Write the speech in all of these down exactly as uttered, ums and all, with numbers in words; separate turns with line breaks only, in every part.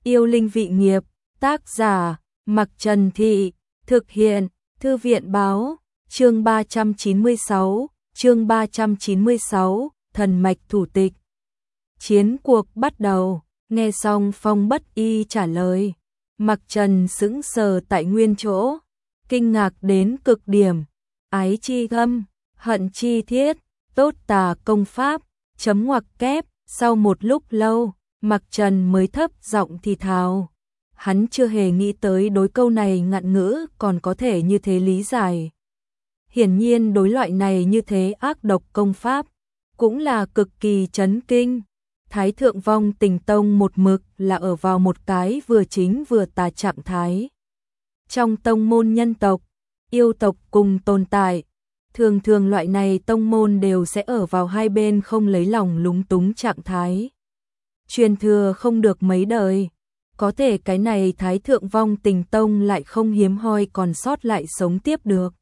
Yêu linh vị nghiệp, tác giả, Mặc Trần Thị, thực hiện, Thư viện báo, chương ba trăm chín mươi sáu, chương ba trăm chín mươi sáu, thần mạch thủ tịch. Chiến cuộc bắt đầu, nghe xong Phong Bất Y trả lời. Mặc Trần sững sờ tại nguyên chỗ, kinh ngạc đến cực điểm, ái chi thâm, hận chi thiết, tốt tà công pháp, chấm ngoặc kép, sau một lúc lâu, Mặc Trần mới thấp giọng thì thào. Hắn chưa hề nghĩ tới đối câu này ngạn ngữ còn có thể như thế lý giải. Hiển nhiên đối loại này như thế ác độc công pháp, cũng là cực kỳ chấn kinh. Thái thượng vong tình tông một mực là ở vào một cái vừa chính vừa tà trạng thái. Trong tông môn nhân tộc, yêu tộc cùng tồn tại, thường thường loại này tông môn đều sẽ ở vào hai bên không lấy lòng lúng túng trạng thái. Truyền thừa không được mấy đời, có thể cái này Thái thượng vong tình tông lại không hiếm hoi còn sót lại sống tiếp được.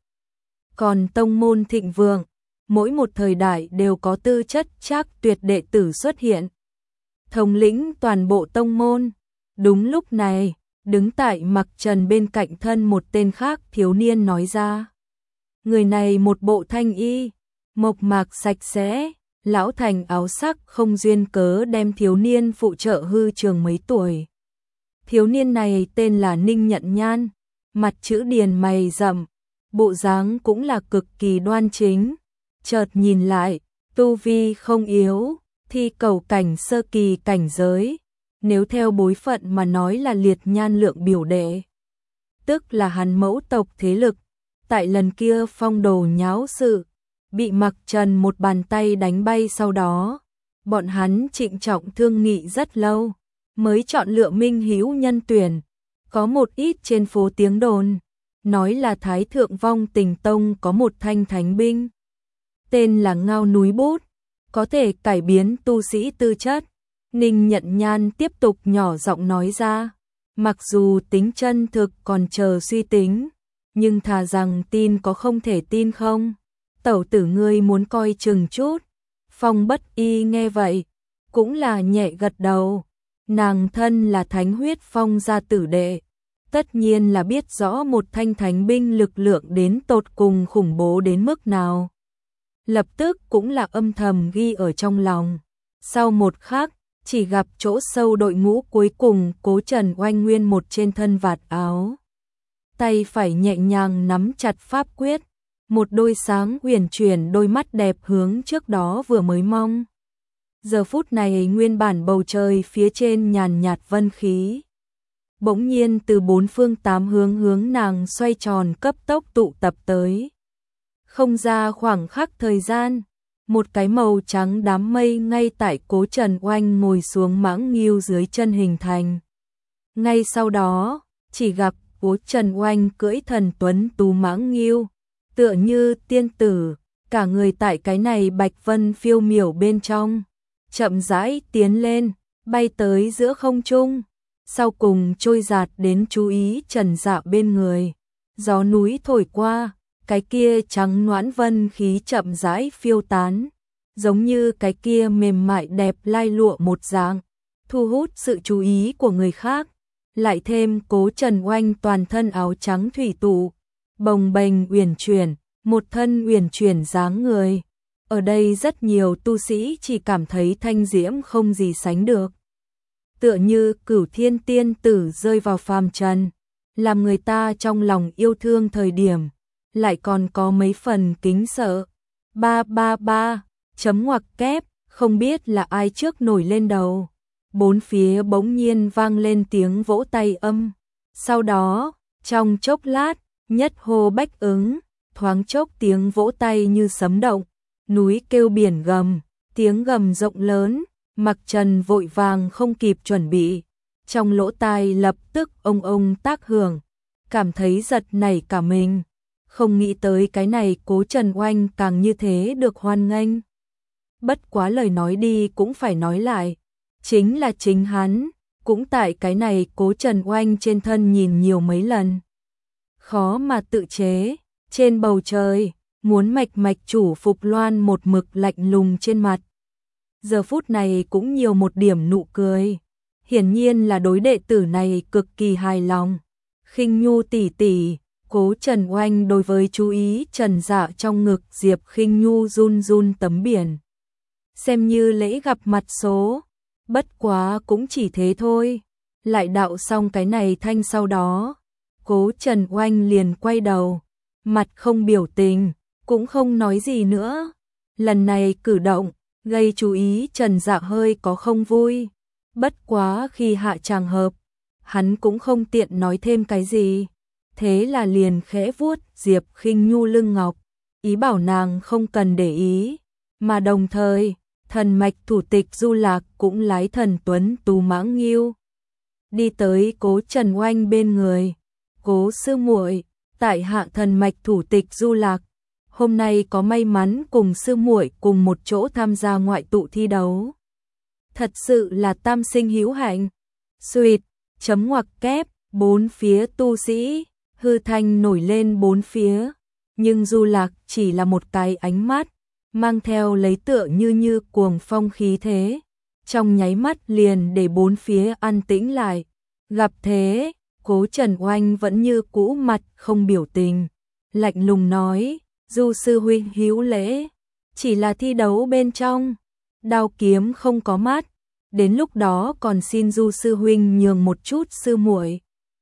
Còn tông môn thịnh vượng, mỗi một thời đại đều có tư chất trác tuyệt đệ tử xuất hiện, thống lĩnh toàn bộ tông môn. Đúng lúc này, đứng tại Mặc Trần bên cạnh thân một tên khác thiếu niên nói ra. Người này một bộ thanh y, mộc mạc sạch sẽ, lão thành áo sắc không duyên cớ đem thiếu niên phụ trợ hư trường mấy tuổi. Thiếu niên này tên là Ninh Nhận Nhan, mặt chữ điền mày rậm, bộ dáng cũng là cực kỳ đoan chính. Chợt nhìn lại, tu vi không yếu, thi cầu cảnh sơ kỳ cảnh giới, nếu theo bối phận mà nói là liệt nhan lượng biểu đệ. Tức là hắn mẫu tộc thế lực, tại lần kia phong đồ nháo sự, bị Mặc Trần một bàn tay đánh bay sau đó. Bọn hắn trịnh trọng thương nghị rất lâu, mới chọn lựa minh hữu nhân tuyển. Có một ít trên phố tiếng đồn, nói là Thái thượng vong tình tông có một thanh thánh binh. Tên là Ngao núi bút, có thể cải biến tu sĩ tư chất. Ninh Nhận Nhan tiếp tục nhỏ giọng nói ra, mặc dù tính chân thực còn chờ suy tính, nhưng thà rằng tin có không thể tin không. Tẩu tử ngươi muốn coi chừng chút. Phong Bất Y nghe vậy, cũng là nhẹ gật đầu. Nàng thân là thánh huyết phong gia tử đệ, tất nhiên là biết rõ một thanh thánh binh lực lượng đến tột cùng khủng bố đến mức nào. Lập tức cũng là âm thầm ghi ở trong lòng. Sau một khắc, chỉ gặp chỗ sâu đội ngũ cuối cùng Cố Trần oanh nguyên một trên thân vạt áo. Tay phải nhẹ nhàng nắm chặt pháp quyết, một đôi sáng huyền chuyển đôi mắt đẹp hướng trước đó vừa mới mong. Giờ phút này nguyên bản bầu trời phía trên nhàn nhạt vân khí, bỗng nhiên từ bốn phương tám hướng hướng nàng xoay tròn cấp tốc tụ tập tới. Không ra khoảng khắc thời gian, một cái màu trắng đám mây ngay tại Cố Trần oanh ngồi xuống mãng nghiêu dưới chân hình thành. Ngay sau đó, chỉ gặp Cố Trần oanh cưỡi thần tuấn tú mãng nghiêu, tựa như tiên tử, cả người tại cái này bạch vân phiêu miểu bên trong, chậm rãi tiến lên, bay tới giữa không trung, sau cùng trôi giạt đến chú ý Trần Dạ bên người. Gió núi thổi qua, cái kia trắng noãn vân khí chậm rãi phiêu tán, giống như cái kia mềm mại đẹp lai lụa một dạng, thu hút sự chú ý của người khác. Lại thêm Cố Trần oanh toàn thân áo trắng thủy tụ, bồng bềnh uyển chuyển, một thân uyển chuyển dáng người. Ở đây rất nhiều tu sĩ chỉ cảm thấy thanh diễm không gì sánh được. Tựa như cửu thiên tiên tử rơi vào phàm trần, làm người ta trong lòng yêu thương thời điểm, lại còn có mấy phần kính sợ. Ba ba ba, chấm ngoặc kép, không biết là ai trước nổi lên đầu. Bốn phía bỗng nhiên vang lên tiếng vỗ tay âm. Sau đó, trong chốc lát, nhất hô bách ứng, thoáng chốc tiếng vỗ tay như sấm động, núi kêu biển gầm, tiếng gầm rộng lớn. Mặc Trần vội vàng không kịp chuẩn bị, trong lỗ tai lập tức ông ông tác hưởng, cảm thấy giật nảy cả mình, không nghĩ tới cái này Cố Trần oanh càng như thế được hoan nghênh. Bất quá lời nói đi cũng phải nói lại, chính là chính hắn, cũng tại cái này Cố Trần oanh trên thân nhìn nhiều mấy lần. Khó mà tự chế, trên bầu trời, muốn mạch mạch chủ Phục Loan một mực lạnh lùng trên mặt. Giờ phút này cũng nhiều một điểm nụ cười. hiển nhiên là đối đệ tử này cực kỳ hài lòng. Khinh Nhu tỷ tỷ, Cố Trần Oanh đối với chú ý Trần Dạ trong ngực Diệp Khinh Nhu run run tấm biển. Xem như lễ gặp mặt số, bất quá cũng chỉ thế thôi. Lại đạo xong cái này thanh sau đó, Cố Trần Oanh liền quay đầu, mặt không biểu tình, cũng không nói gì nữa. Lần này cử động, gây chú ý Trần Dạ hơi có không vui. Bất quá khi hạ tràng hợp, hắn cũng không tiện nói thêm cái gì. Thế là liền khẽ vuốt Diệp Khinh Nhu lưng ngọc, ý bảo nàng không cần để ý. Mà đồng thời, thần mạch thủ tịch Du Lạc cũng lái thần tuấn tú mãng nghiêu đi tới Cố Trần Oanh bên người. Cố sư muội, tại hạ thần mạch thủ tịch Du Lạc, hôm nay có may mắn cùng sư muội cùng một chỗ tham gia ngoại tụ thi đấu. Thật sự là tam sinh hữu hạnh. Xuyệt, chấm ngoặc kép, bốn phía tu sĩ, hư thanh nổi lên bốn phía. Nhưng Du Lạc chỉ là một cái ánh mắt, mang theo lấy tựa như như cuồng phong khí thế. Trong nháy mắt liền để bốn phía an tĩnh lại. Gặp thế, Cố Trần Oanh vẫn như cũ mặt không biểu tình. Lạnh lùng nói, Du sư huynh hữu lễ, chỉ là thi đấu bên trong, đao kiếm không có mắt, đến lúc đó còn xin Du sư huynh nhường một chút sư muội.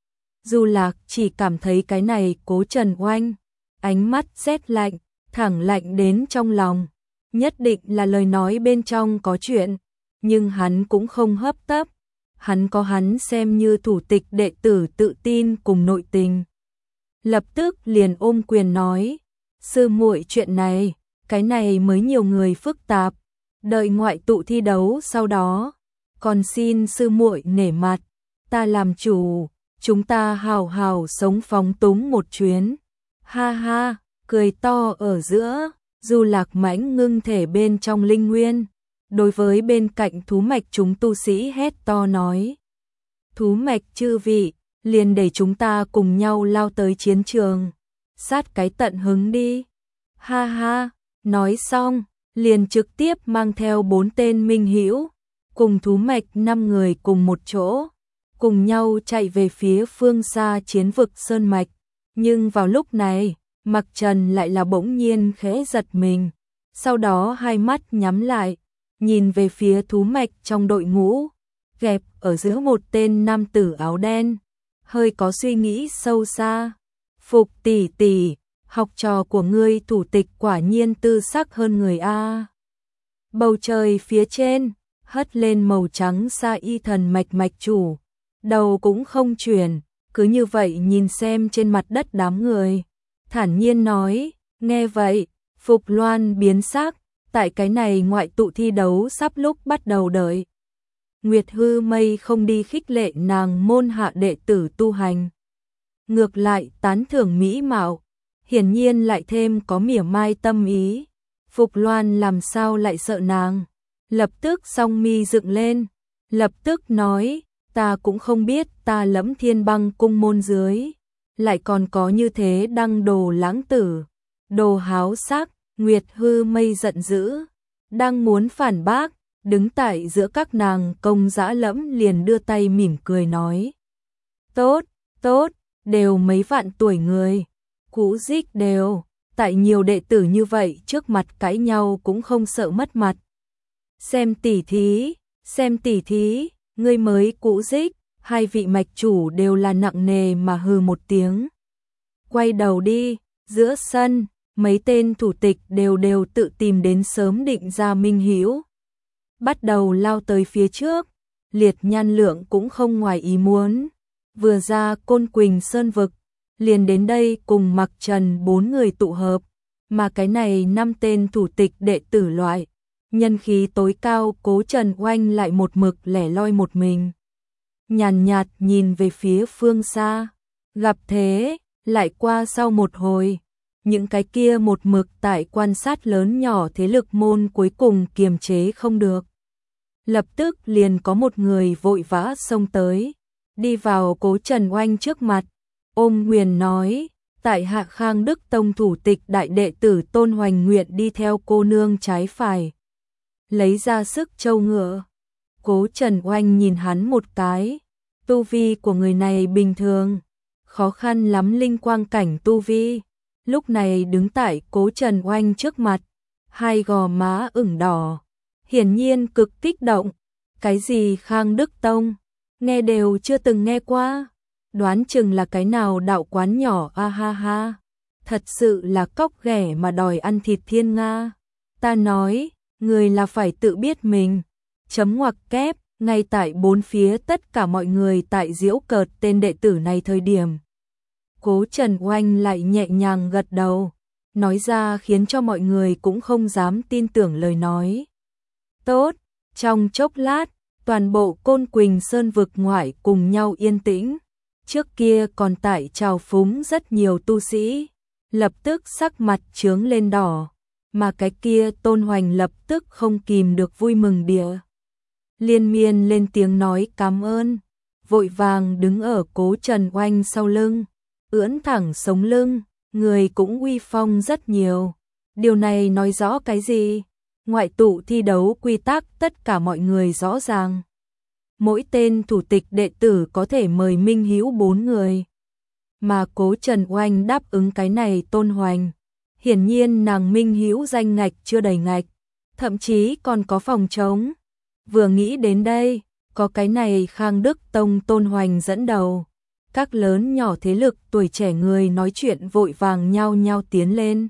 Du Lạc chỉ cảm thấy cái này Cố Trần Oanh, ánh mắt rét lạnh, thẳng lạnh đến trong lòng, nhất định là lời nói bên trong có chuyện, nhưng hắn cũng không hấp tấp, hắn có hắn xem như thủ tịch đệ tử tự tin cùng nội tình. Lập tức liền ôm quyền nói, sư muội chuyện này, cái này mới nhiều người phức tạp, đợi ngoại tụ thi đấu sau đó, còn xin sư muội nể mặt, ta làm chủ, chúng ta hào hào sống phóng túng một chuyến. Ha ha, cười to ở giữa, Du Lạc mãnh ngưng thể bên trong linh nguyên, đối với bên cạnh thú mạch chúng tu sĩ hét to nói, thú mạch chư vị, liền để chúng ta cùng nhau lao tới chiến trường, sát cái tận hứng đi. Ha ha, nói xong, liền trực tiếp mang theo bốn tên minh hữu, cùng thú mạch năm người cùng một chỗ, cùng nhau chạy về phía phương xa chiến vực sơn mạch. Nhưng vào lúc này, Mặc Trần lại là bỗng nhiên khẽ giật mình, sau đó hai mắt nhắm lại, nhìn về phía thú mạch trong đội ngũ, gẹp ở giữa một tên nam tử áo đen, hơi có suy nghĩ sâu xa. Phục tỷ tỷ, học trò của ngươi thủ tịch quả nhiên tư sắc hơn người a. Bầu trời phía trên, hất lên màu trắng sa y thần mạch mạch chủ, đầu cũng không chuyển, cứ như vậy nhìn xem trên mặt đất đám người, thản nhiên nói, nghe vậy, Phục Loan biến sắc, tại cái này ngoại tụ thi đấu sắp lúc bắt đầu đợi. Nguyệt Hư Mây không đi khích lệ nàng môn hạ đệ tử tu hành, ngược lại tán thưởng mỹ mạo, hiển nhiên lại thêm có mỉa mai tâm ý. Phục Loan làm sao lại sợ nàng, lập tức song mi dựng lên, lập tức nói, ta cũng không biết ta Lẫm Thiên Băng cung môn dưới, lại còn có như thế đăng đồ lãng tử, đồ háo sắc. Nguyệt Hư Mây giận dữ, đang muốn phản bác, đứng tại giữa các nàng Công Dã Lẫm liền đưa tay mỉm cười nói, tốt, tốt, đều mấy vạn tuổi người, cũ dích đều, tại nhiều đệ tử như vậy trước mặt cãi nhau cũng không sợ mất mặt. Xem tỉ thí, xem tỉ thí, ngươi mới cũ dích. Hai vị mạch chủ đều là nặng nề mà hừ một tiếng. Quay đầu đi, giữa sân, mấy tên thủ tịch đều đều tự tìm đến sớm định ra minh hữu, bắt đầu lao tới phía trước. Liệt Nhan Lượng cũng không ngoài ý muốn, vừa ra Côn Quỳnh Sơn vực, liền đến đây cùng Mặc Trần bốn người tụ hợp, mà cái này năm tên thủ tịch đệ tử loại, nhân khí tối cao Cố Trần Oanh lại một mực lẻ loi một mình. Nhàn nhạt nhìn về phía phương xa, gặp thế, lại qua sau một hồi, những cái kia một mực tại quan sát lớn nhỏ thế lực môn cuối cùng kiềm chế không được. Lập tức liền có một người vội vã xông tới, đi vào Cố Trần Oanh trước mặt, ôm quyền nói, tại hạ Khang Đức Tông thủ tịch đại đệ tử Tôn Hoành nguyện đi theo cô nương trái phải. Lấy ra sức châu ngựa, Cố Trần Oanh nhìn hắn một cái, tu vi của người này bình thường, khó khăn lắm linh quang cảnh tu vi, lúc này đứng tại Cố Trần Oanh trước mặt, hai gò má ửng đỏ, hiển nhiên cực kích động. Cái gì Khang Đức Tông, nghe đều chưa từng nghe qua, đoán chừng là cái nào đạo quán nhỏ, a ha ha, thật sự là cóc ghẻ mà đòi ăn thịt thiên nga. Ta nói, người là phải tự biết mình. Chấm ngoặc kép, ngay tại bốn phía tất cả mọi người tại giễu cợt tên đệ tử này thời điểm. Cố Trần Oanh lại nhẹ nhàng gật đầu, nói ra khiến cho mọi người cũng không dám tin tưởng lời nói. Tốt, trong chốc lát, toàn bộ Côn Quỳnh Sơn vực ngoại cùng nhau yên tĩnh. Trước kia còn tại trào phúng rất nhiều tu sĩ, lập tức sắc mặt chướng lên đỏ, mà cái kia Tôn Hoành lập tức không kìm được vui mừng địa. Liên miên lên tiếng nói cảm ơn, vội vàng đứng ở Cố Trần Oanh sau lưng, ưỡn thẳng sống lưng, người cũng uy phong rất nhiều. Điều này nói rõ cái gì? Ngoại tụ thi đấu quy tắc tất cả mọi người rõ ràng. Mỗi tên thủ tịch đệ tử có thể mời minh hữu bốn người. Mà Cố Trần Oanh đáp ứng cái này Tôn Hoành. Hiển nhiên nàng minh hữu danh ngạch chưa đầy ngạch, thậm chí còn có phòng trống. Vừa nghĩ đến đây, có cái này Khang Đức Tông Tôn Hoành dẫn đầu. Các lớn nhỏ thế lực tuổi trẻ người nói chuyện vội vàng nhau nhau tiến lên.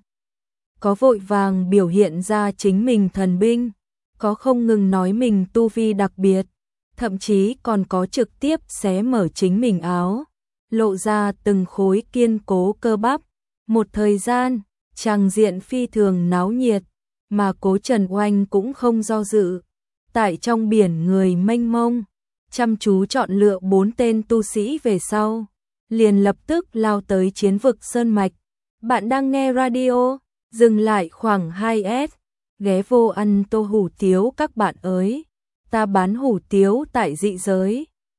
Có vội vàng biểu hiện ra chính mình thần binh, có không ngừng nói mình tu vi đặc biệt, thậm chí còn có trực tiếp xé mở chính mình áo, lộ ra từng khối kiên cố cơ bắp. Một thời gian, tràng diện phi thường náo nhiệt, mà Cố Trần Oanh cũng không do dự. Tại trong biển người mênh mông, chăm chú chọn lựa bốn tên tu sĩ về sau, liền lập tức lao tới chiến vực Sơn Mạch. Bạn đang nghe radio, dừng lại khoảng hai S, ghé vô ăn tô hủ tiếu các bạn ơi. Ta bán hủ tiếu tại dị giới.